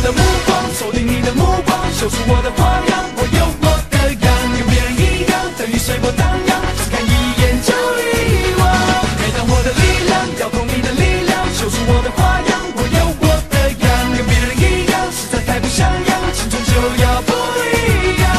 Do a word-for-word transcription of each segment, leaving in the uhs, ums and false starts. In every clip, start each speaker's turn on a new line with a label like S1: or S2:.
S1: 的目光，锁定你的目光，秀出我的花样，我有我的样，跟别人一样，等于随波荡漾，只看一眼就遗忘。每当我的力量遥控你的力量，秀出我的花样，我有我的样，跟别人一样，实在太不像样，青春就要不一样。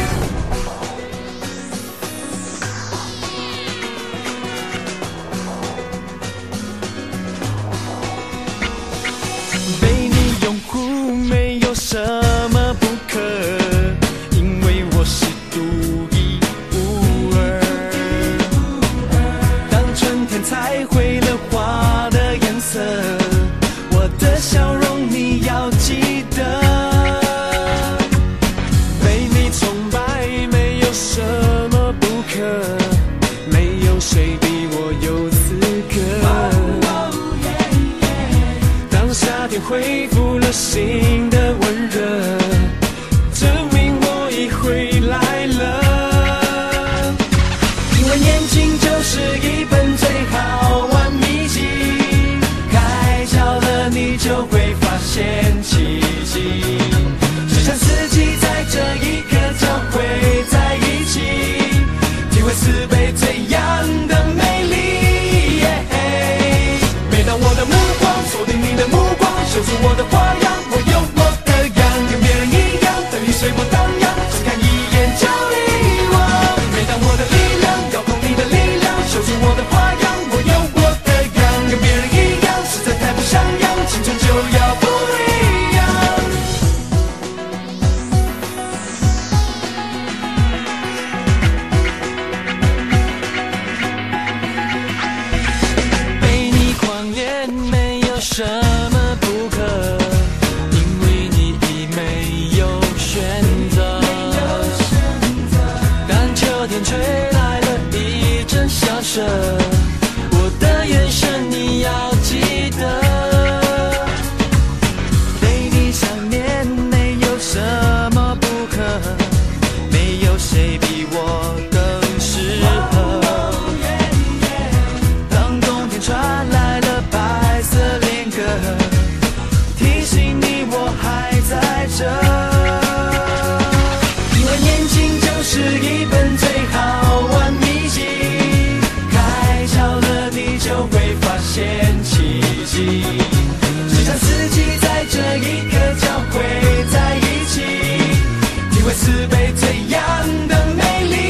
S1: 被你拥护没有什么不可，因为我是独一无二。当春天彩绘了花的颜色，我的笑容你要记得。被你崇拜没有什么不可，没有谁比我有资格。当夏天恢复了新的温热，证明我已回来了。因为年轻就是一本最好玩秘籍，开窍了你就会发现奇迹。时辰四季在这一刻交汇在一起，体会四倍这样的美丽。每当我的目光锁定你的目光，秀出我的花样，我有我的样，跟别人一样，等于随波荡漾，只看一眼就遗忘。每当我的力量遥控你的力量，秀出我的花样，我有我的样，跟别人一样，实在太不像样，青春就要不一样。被你狂恋没有什么不可，因为你已没有选择。当秋天吹来了一阵萧瑟，我的眼神你要记得。对你想念没有什么不可，没有谁比我更适合。当冬天传来了白色恋歌，提醒你我还在这。因为年轻就是一本最好玩秘籍，开窍了你就会发现奇迹。时辰四季在这一刻交汇在一起，体会四倍这样的美丽。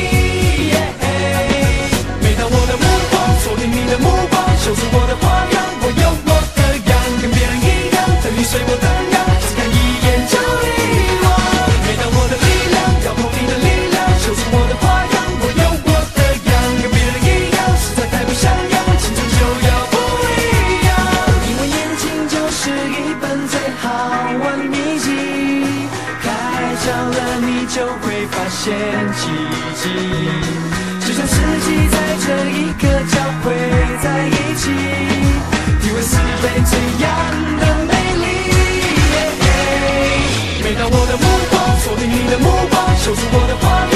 S1: 每当我的目光锁定你的目光，秀出我的花样，我有我的样，跟别人一样，等于随波荡漾，只看一眼就遗忘。每当我的力量遥控你的力量，秀出我的花样，我有我的样，跟别人一样，实在太不像样，青春就要不一样。因为年轻就是一本最好玩秘籍，开窍了你就会发现奇迹。时辰四季在这一刻交汇在一起，体会四倍这样的美丽。每当我的目光锁定你的目光，秀出我的花样，